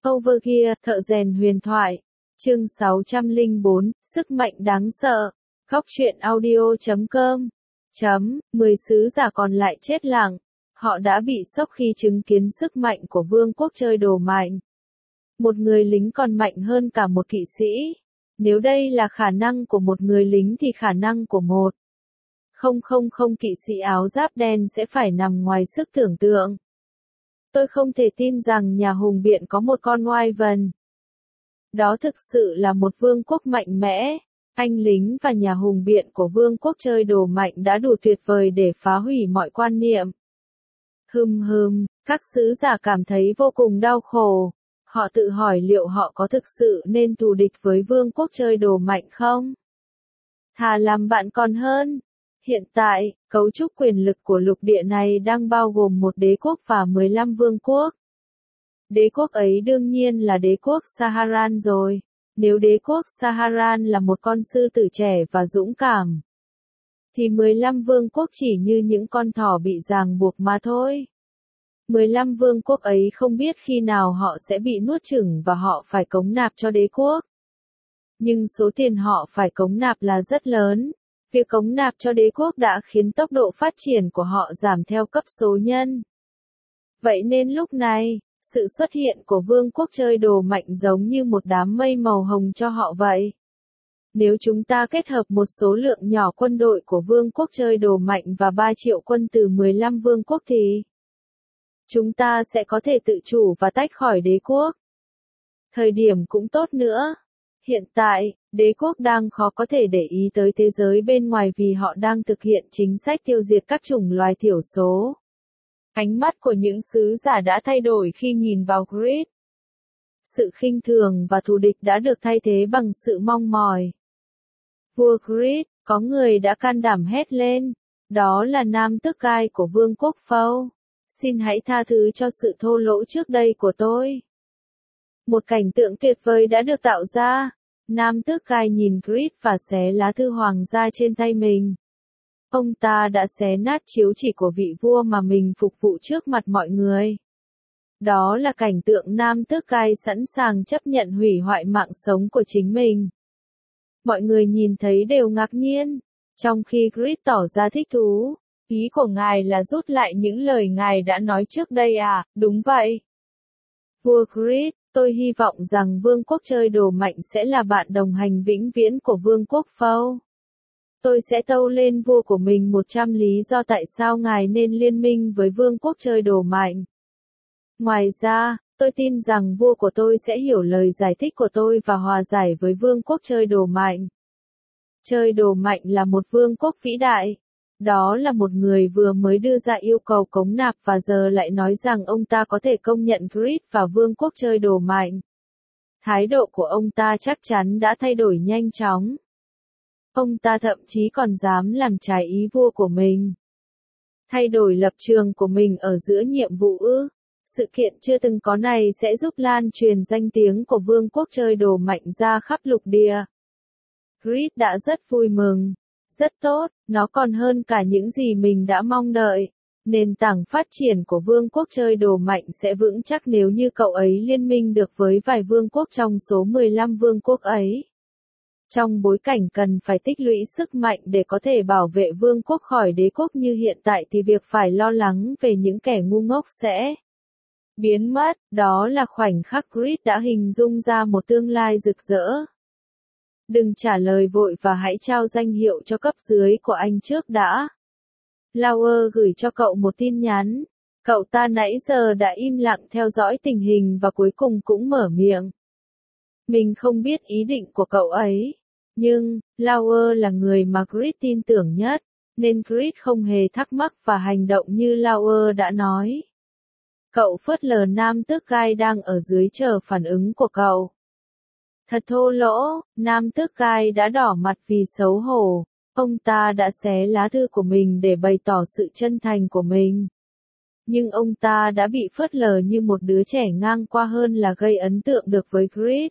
Overgear, thợ rèn huyền thoại. Chương 604, sức mạnh đáng sợ. Góc truyện audio.com. 10 sứ giả còn lại chết lặng. Họ đã bị sốc khi chứng kiến sức mạnh của vương quốc chơi đồ mạnh. Một người lính còn mạnh hơn cả một kỵ sĩ. Nếu đây là khả năng của một người lính thì khả năng của một kỵ sĩ áo giáp đen sẽ phải nằm ngoài sức tưởng tượng. Tôi không thể tin rằng nhà hùng biện có một con Wyvern. Đó thực sự là một vương quốc mạnh mẽ. Anh lính và nhà hùng biện của vương quốc chơi đồ mạnh đã đủ tuyệt vời để phá hủy mọi quan niệm. Các sứ giả cảm thấy vô cùng đau khổ. Họ tự hỏi liệu họ có thực sự nên thù địch với vương quốc chơi đồ mạnh không? Thà làm bạn còn hơn. Hiện tại, cấu trúc quyền lực của lục địa này đang bao gồm một đế quốc và 15 vương quốc. Đế quốc ấy đương nhiên là đế quốc Saharan rồi. Nếu đế quốc Saharan là một con sư tử trẻ và dũng cảm, thì 15 vương quốc chỉ như những con thỏ bị ràng buộc mà thôi. 15 vương quốc ấy không biết khi nào họ sẽ bị nuốt chửng và họ phải cống nạp cho đế quốc. Nhưng số tiền họ phải cống nạp là rất lớn. Việc cống nạp cho đế quốc đã khiến tốc độ phát triển của họ giảm theo cấp số nhân. Vậy nên lúc này, sự xuất hiện của vương quốc chơi đồ mạnh giống như một đám mây màu hồng cho họ vậy. Nếu chúng ta kết hợp một số lượng nhỏ quân đội của vương quốc chơi đồ mạnh và 3 triệu quân từ 15 vương quốc thì chúng ta sẽ có thể tự chủ và tách khỏi đế quốc. Thời điểm cũng tốt nữa. Hiện tại, đế quốc đang khó có thể để ý tới thế giới bên ngoài vì họ đang thực hiện chính sách tiêu diệt các chủng loài thiểu số. Ánh mắt của những sứ giả đã thay đổi khi nhìn vào Grid. Sự khinh thường và thù địch đã được thay thế bằng sự mong mỏi. Vua Grid, có người đã can đảm hét lên. Đó là nam tước gai của vương quốc Phâu. Xin hãy tha thứ cho sự thô lỗ trước đây của tôi. Một cảnh tượng tuyệt vời đã được tạo ra. Nam tước gai nhìn Grid và xé lá thư hoàng gia trên tay mình. Ông ta đã xé nát chiếu chỉ của vị vua mà mình phục vụ trước mặt mọi người. Đó là cảnh tượng nam tước gai sẵn sàng chấp nhận hủy hoại mạng sống của chính mình. Mọi người nhìn thấy đều ngạc nhiên, trong khi Grid tỏ ra thích thú. Ý của ngài là rút lại những lời ngài đã nói trước đây à? Đúng vậy. Vua Grid, tôi hy vọng rằng vương quốc chơi đồ mạnh sẽ là bạn đồng hành vĩnh viễn của vương quốc Phâu. Tôi sẽ tâu lên vua của mình 100 lý do tại sao ngài nên liên minh với vương quốc chơi đồ mạnh. Ngoài ra, tôi tin rằng vua của tôi sẽ hiểu lời giải thích của tôi và hòa giải với vương quốc chơi đồ mạnh. Chơi đồ mạnh là một vương quốc vĩ đại. Đó là một người vừa mới đưa ra yêu cầu cống nạp và giờ lại nói rằng ông ta có thể công nhận Grid và vương quốc chơi đồ mạnh. Thái độ của ông ta chắc chắn đã thay đổi nhanh chóng. Ông ta thậm chí còn dám làm trái ý vua của mình. Thay đổi lập trường của mình ở giữa nhiệm vụ Sự kiện chưa từng có này sẽ giúp lan truyền danh tiếng của vương quốc chơi đồ mạnh ra khắp lục địa. Grid đã rất vui mừng. Rất tốt, nó còn hơn cả những gì mình đã mong đợi. Nền tảng phát triển của vương quốc chơi đồ mạnh sẽ vững chắc nếu như cậu ấy liên minh được với vài vương quốc trong số 15 vương quốc ấy. Trong bối cảnh cần phải tích lũy sức mạnh để có thể bảo vệ vương quốc khỏi đế quốc như hiện tại thì việc phải lo lắng về những kẻ ngu ngốc sẽ biến mất. Đó là khoảnh khắc Grid đã hình dung ra một tương lai rực rỡ. Đừng trả lời vội và hãy trao danh hiệu cho cấp dưới của anh trước đã. Lauer gửi cho cậu một tin nhắn. Cậu ta nãy giờ đã im lặng theo dõi tình hình và cuối cùng cũng mở miệng. Mình không biết ý định của cậu ấy. Nhưng, Lauer là người mà Grid tin tưởng nhất, nên Grid không hề thắc mắc và hành động như Lauer đã nói. Cậu phớt lờ nam tước gai đang ở dưới chờ phản ứng của cậu. Thật thô lỗ, nam tước gai đã đỏ mặt vì xấu hổ. Ông ta đã xé lá thư của mình để bày tỏ sự chân thành của mình. Nhưng ông ta đã bị phớt lờ như một đứa trẻ ngang qua hơn là gây ấn tượng được với Grid.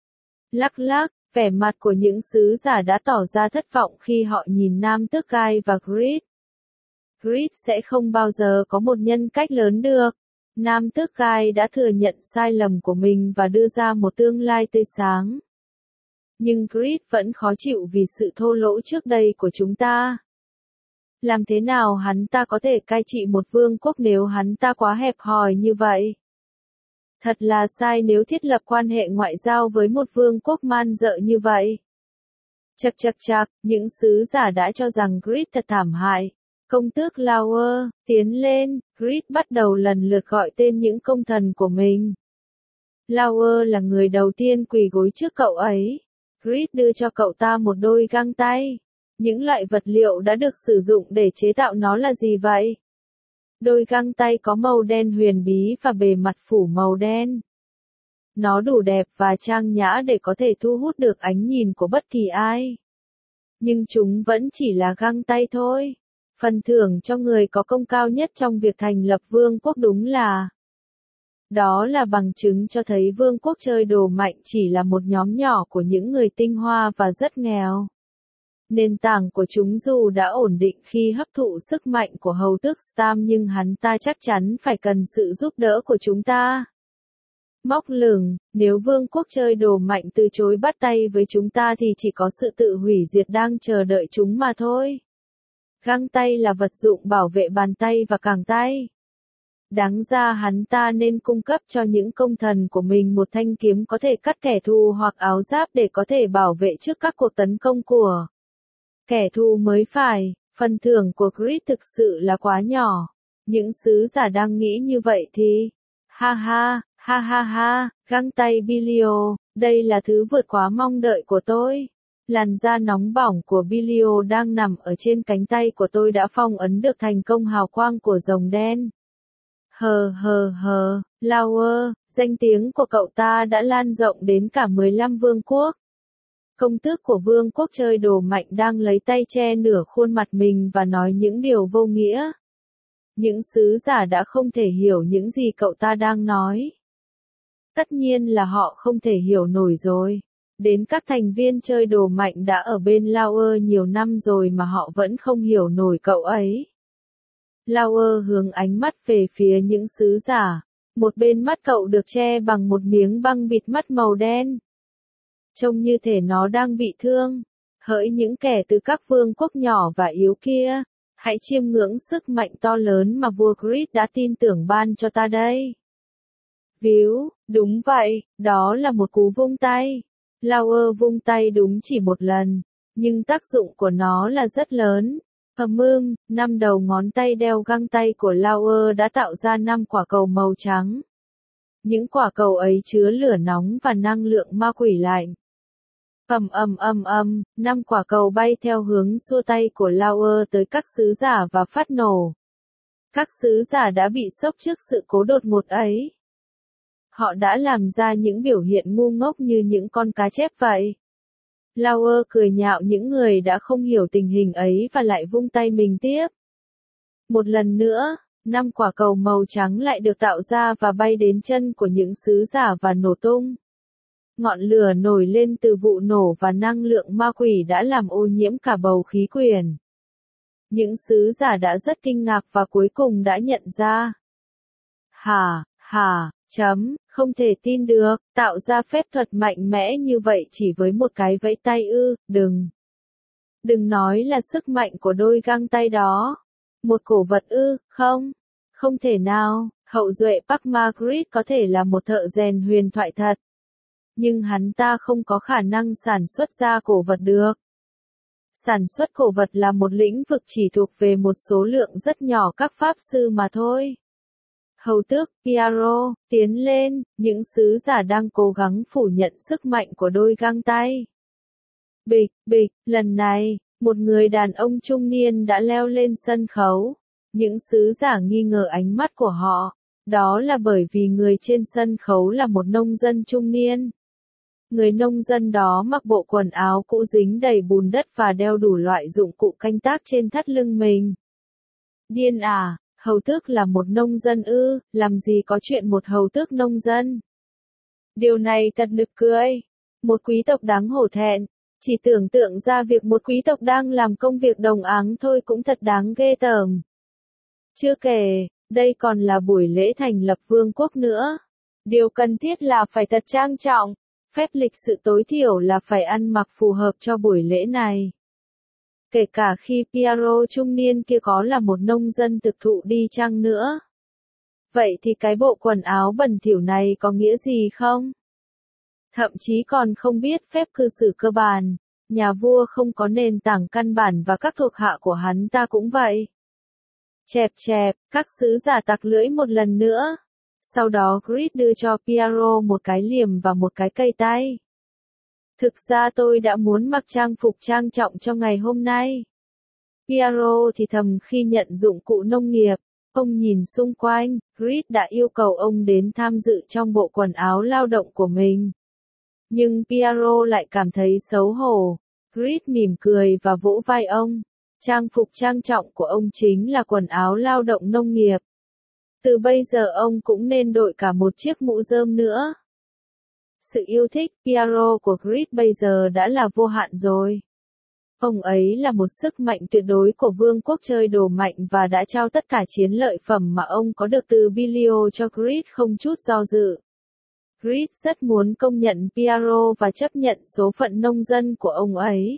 Lắc, vẻ mặt của những sứ giả đã tỏ ra thất vọng khi họ nhìn nam tước gai và Grid. Grid sẽ không bao giờ có một nhân cách lớn được. Nam tước gai đã thừa nhận sai lầm của mình và đưa ra một tương lai tươi sáng. Nhưng Grid vẫn khó chịu vì sự thô lỗ trước đây của chúng ta. Làm thế nào hắn ta có thể cai trị một vương quốc nếu hắn ta quá hẹp hòi như vậy? Thật là sai nếu thiết lập quan hệ ngoại giao với một vương quốc man dợ như vậy. Chậc, những sứ giả đã cho rằng Grid thật thảm hại. Công tước Lauer, tiến lên, Grid bắt đầu lần lượt gọi tên những công thần của mình. Lauer là người đầu tiên quỳ gối trước cậu ấy. Grid đưa cho cậu ta một đôi găng tay. Những loại vật liệu đã được sử dụng để chế tạo nó là gì vậy? Đôi găng tay có màu đen huyền bí và bề mặt phủ màu đen. Nó đủ đẹp và trang nhã để có thể thu hút được ánh nhìn của bất kỳ ai. Nhưng chúng vẫn chỉ là găng tay thôi. Phần thưởng cho người có công cao nhất trong việc thành lập vương quốc đúng là. Đó là bằng chứng cho thấy vương quốc chơi đồ mạnh chỉ là một nhóm nhỏ của những người tinh hoa và rất nghèo. Nền tảng của chúng dù đã ổn định khi hấp thụ sức mạnh của hầu tước Stam nhưng hắn ta chắc chắn phải cần sự giúp đỡ của chúng ta. Móc lửng, nếu vương quốc chơi đồ mạnh từ chối bắt tay với chúng ta thì chỉ có sự tự hủy diệt đang chờ đợi chúng mà thôi. Găng tay là vật dụng bảo vệ bàn tay và cẳng tay. Đáng ra hắn ta nên cung cấp cho những công thần của mình một thanh kiếm có thể cắt kẻ thù hoặc áo giáp để có thể bảo vệ trước các cuộc tấn công của kẻ thù mới phải. Phần thưởng của Grid thực sự là quá nhỏ. Những sứ giả đang nghĩ như vậy thì, ha, găng tay Bilio, đây là thứ vượt quá mong đợi của tôi. Làn da nóng bỏng của Bilio đang nằm ở trên cánh tay của tôi đã phong ấn được thành công hào quang của rồng đen. Lauer, danh tiếng của cậu ta đã lan rộng đến cả 15 vương quốc. Công tước của vương quốc chơi đồ mạnh đang lấy tay che nửa khuôn mặt mình và nói những điều vô nghĩa. Những sứ giả đã không thể hiểu những gì cậu ta đang nói. Tất nhiên là họ không thể hiểu nổi rồi. Đến các thành viên chơi đồ mạnh đã ở bên Lauer nhiều năm rồi mà họ vẫn không hiểu nổi cậu ấy. Lauer hướng ánh mắt về phía những sứ giả. Một bên mắt cậu được che bằng một miếng băng bịt mắt màu đen. Trông như thể nó đang bị thương. Hỡi những kẻ từ các vương quốc nhỏ và yếu kia, hãy chiêm ngưỡng sức mạnh to lớn mà vua Grid đã tin tưởng ban cho ta đây. Víu, đúng vậy, đó là một cú vung tay. Lauer vung tay đúng chỉ một lần, nhưng tác dụng của nó là rất lớn. 5 đầu ngón tay đeo găng tay của Lauer đã tạo ra 5 quả cầu màu trắng. Những quả cầu ấy chứa lửa nóng và năng lượng ma quỷ lạnh. 5 quả cầu bay theo hướng xua tay của Lauer tới các sứ giả và phát nổ. Các sứ giả đã bị sốc trước sự cố đột ngột ấy. Họ đã làm ra những biểu hiện ngu ngốc như những con cá chép vậy. Lauer cười nhạo những người đã không hiểu tình hình ấy và lại vung tay mình tiếp. Một lần nữa, 5 quả cầu màu trắng lại được tạo ra và bay đến chân của những sứ giả và nổ tung. Ngọn lửa nổi lên từ vụ nổ và năng lượng ma quỷ đã làm ô nhiễm cả bầu khí quyển. Những sứ giả đã rất kinh ngạc và cuối cùng đã nhận ra. Không thể tin được, tạo ra phép thuật mạnh mẽ như vậy chỉ với một cái vẫy tay ư, đừng nói là sức mạnh của đôi găng tay đó. Một cổ vật ư, không thể nào, hậu duệ Park Margaret có thể là một thợ rèn huyền thoại thật. Nhưng hắn ta không có khả năng sản xuất ra cổ vật được. Sản xuất cổ vật là một lĩnh vực chỉ thuộc về một số lượng rất nhỏ các pháp sư mà thôi. Hầu tước, Piero, tiến lên, những sứ giả đang cố gắng phủ nhận sức mạnh của đôi găng tay. Bịch, lần này, một người đàn ông trung niên đã leo lên sân khấu. Những sứ giả nghi ngờ ánh mắt của họ. Đó là bởi vì người trên sân khấu là một nông dân trung niên. Người nông dân đó mặc bộ quần áo cũ dính đầy bùn đất và đeo đủ loại dụng cụ canh tác trên thắt lưng mình. Điên à, hầu tước là một nông dân ư, làm gì có chuyện một hầu tước nông dân. Điều này thật nực cười. Một quý tộc đáng hổ thẹn. Chỉ tưởng tượng ra việc một quý tộc đang làm công việc đồng áng thôi cũng thật đáng ghê tởm. Chưa kể, Đây còn là buổi lễ thành lập vương quốc nữa. Điều cần thiết là phải thật trang trọng. Phép lịch sự tối thiểu là phải ăn mặc phù hợp cho buổi lễ này. Kể cả khi Piero trung niên kia có là một nông dân thực thụ đi chăng nữa. Vậy thì cái bộ quần áo bẩn thỉu này có nghĩa gì không? Thậm chí còn không biết phép cư xử cơ bản. Nhà vua không có nền tảng căn bản và các thuộc hạ của hắn ta cũng vậy. Chẹp chẹp, các sứ giả tặc lưỡi một lần nữa. Sau đó Grid đưa cho Piero một cái liềm và một cái cây tay. Thực ra tôi đã muốn mặc trang phục trang trọng cho ngày hôm nay. Piero thì thầm khi nhận dụng cụ nông nghiệp. Ông nhìn xung quanh, Grid đã yêu cầu ông đến tham dự trong bộ quần áo lao động của mình. Nhưng Piero lại cảm thấy xấu hổ. Grid mỉm cười và vỗ vai ông. Trang phục trang trọng của ông chính là quần áo lao động nông nghiệp. Từ bây giờ ông cũng nên đội cả một chiếc mũ rơm nữa. Sự yêu thích Piero của Grid bây giờ đã là vô hạn rồi. Ông ấy là một sức mạnh tuyệt đối của vương quốc chơi đồ mạnh và đã trao tất cả chiến lợi phẩm mà ông có được từ Bilio cho Grid không chút do dự. Grid rất muốn công nhận Piero và chấp nhận số phận nông dân của ông ấy.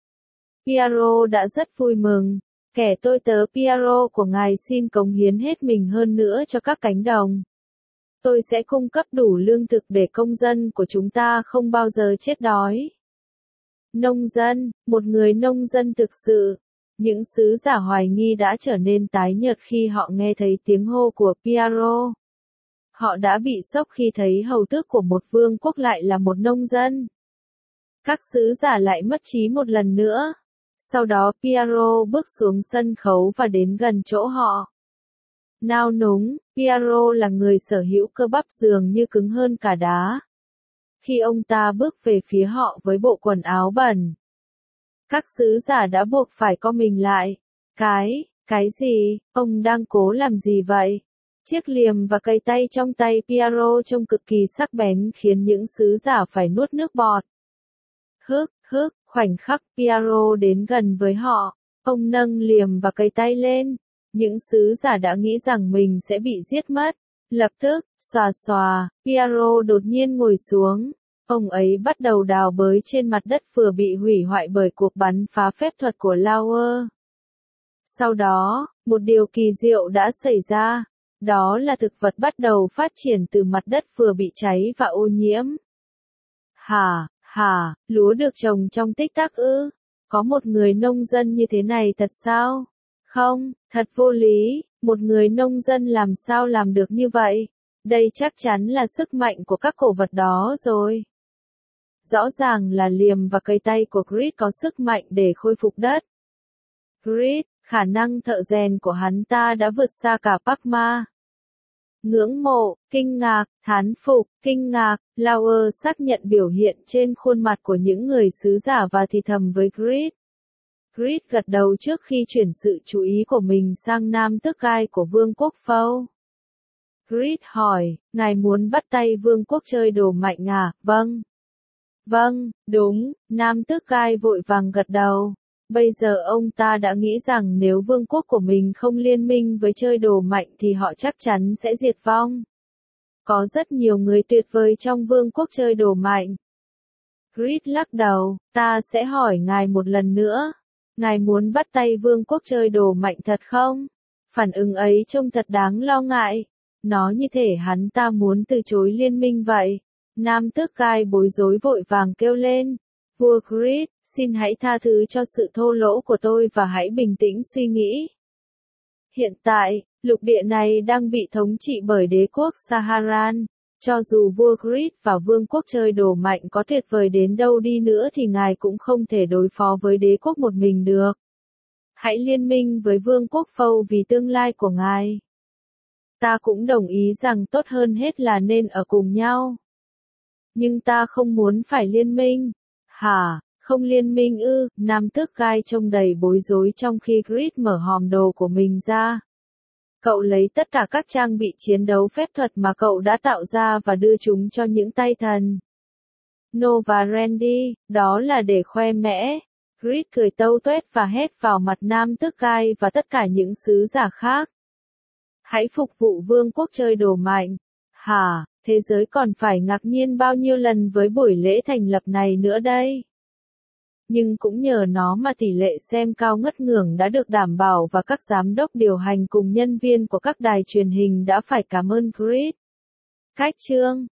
Piero đã rất vui mừng. Kẻ tôi tớ Piero của ngài xin cống hiến hết mình hơn nữa cho các cánh đồng. Tôi sẽ cung cấp đủ lương thực để công dân của chúng ta không bao giờ chết đói. Nông dân, một người nông dân thực sự. Những sứ giả hoài nghi đã trở nên tái nhợt khi họ nghe thấy tiếng hô của Piero. Họ đã bị sốc khi thấy hầu tước của một vương quốc lại là một nông dân. Các sứ giả lại mất trí một lần nữa. Sau đó Piero bước xuống sân khấu và đến gần chỗ họ. Nao núng, Piero là người sở hữu cơ bắp dường như cứng hơn cả đá. Khi ông ta bước về phía họ với bộ quần áo bẩn, các sứ giả đã buộc phải co mình lại. Cái gì, ông đang cố làm gì vậy? Chiếc liềm và cây tay trong tay Piero trông cực kỳ sắc bén khiến những sứ giả phải nuốt nước bọt. Khoảnh khắc Piero đến gần với họ, ông nâng liềm và cây tay lên. Những sứ giả đã nghĩ rằng mình sẽ bị giết mất. Lập tức, xòa, Piero đột nhiên ngồi xuống. Ông ấy bắt đầu đào bới trên mặt đất vừa bị hủy hoại bởi cuộc bắn phá phép thuật của Lauer. Sau đó, một điều kỳ diệu đã xảy ra. Đó là thực vật bắt đầu phát triển từ mặt đất vừa bị cháy và ô nhiễm. Lúa được trồng trong tích tắc ư? Có một người nông dân như thế này thật sao? Không, thật vô lý, một người nông dân làm sao làm được như vậy? Đây chắc chắn là sức mạnh của các cổ vật đó rồi. Rõ ràng là liềm và cây tay của Grid có sức mạnh để khôi phục đất. Grid, khả năng thợ rèn của hắn ta đã vượt xa cả Parma. Ngưỡng mộ, kinh ngạc, thán phục, kinh ngạc, Lauer xác nhận biểu hiện trên khuôn mặt của những người sứ giả và thì thầm với Grid. Grid gật đầu trước khi chuyển sự chú ý của mình sang Nam Tước Gai của Vương quốc Phâu. Grid hỏi, ngài muốn bắt tay Vương quốc chơi đồ mạnh à? Vâng, đúng, Nam Tước Gai vội vàng gật đầu. Bây giờ ông ta đã nghĩ rằng nếu vương quốc của mình không liên minh với chơi đồ mạnh thì họ chắc chắn sẽ diệt vong. Có rất nhiều người tuyệt vời trong vương quốc chơi đồ mạnh. Grid lắc đầu, ta sẽ hỏi ngài một lần nữa. Ngài muốn bắt tay vương quốc chơi đồ mạnh thật không? Phản ứng ấy trông thật đáng lo ngại. Nó như thể hắn ta muốn từ chối liên minh vậy. Nam Tước Gai bối rối vội vàng kêu lên. Vua Grid, xin hãy tha thứ cho sự thô lỗ của tôi và hãy bình tĩnh suy nghĩ. Hiện tại, lục địa này đang bị thống trị bởi đế quốc Saharan. Cho dù vua Grid và vương quốc chơi đồ mạnh có tuyệt vời đến đâu đi nữa thì ngài cũng không thể đối phó với đế quốc một mình được. Hãy liên minh với vương quốc Phâu vì tương lai của ngài. Ta cũng đồng ý rằng tốt hơn hết là nên ở cùng nhau. Nhưng ta không muốn phải liên minh. Không liên minh ư? Nam Tước Gai trông đầy bối rối trong khi Grid mở hòm đồ của mình ra. Cậu lấy tất cả các trang bị chiến đấu phép thuật mà cậu đã tạo ra và đưa chúng cho những tay thần. No và Randy, đó là để khoe mẽ. Grid cười tâu tuét và hét vào mặt Nam Tước Gai và tất cả những sứ giả khác. Hãy phục vụ vương quốc chơi đồ mạnh. Hả, thế giới còn phải ngạc nhiên bao nhiêu lần với buổi lễ thành lập này nữa đây. Nhưng cũng nhờ nó mà tỷ lệ xem cao ngất ngưởng đã được đảm bảo và các giám đốc điều hành cùng nhân viên của các đài truyền hình đã phải cảm ơn Chris. Cách chương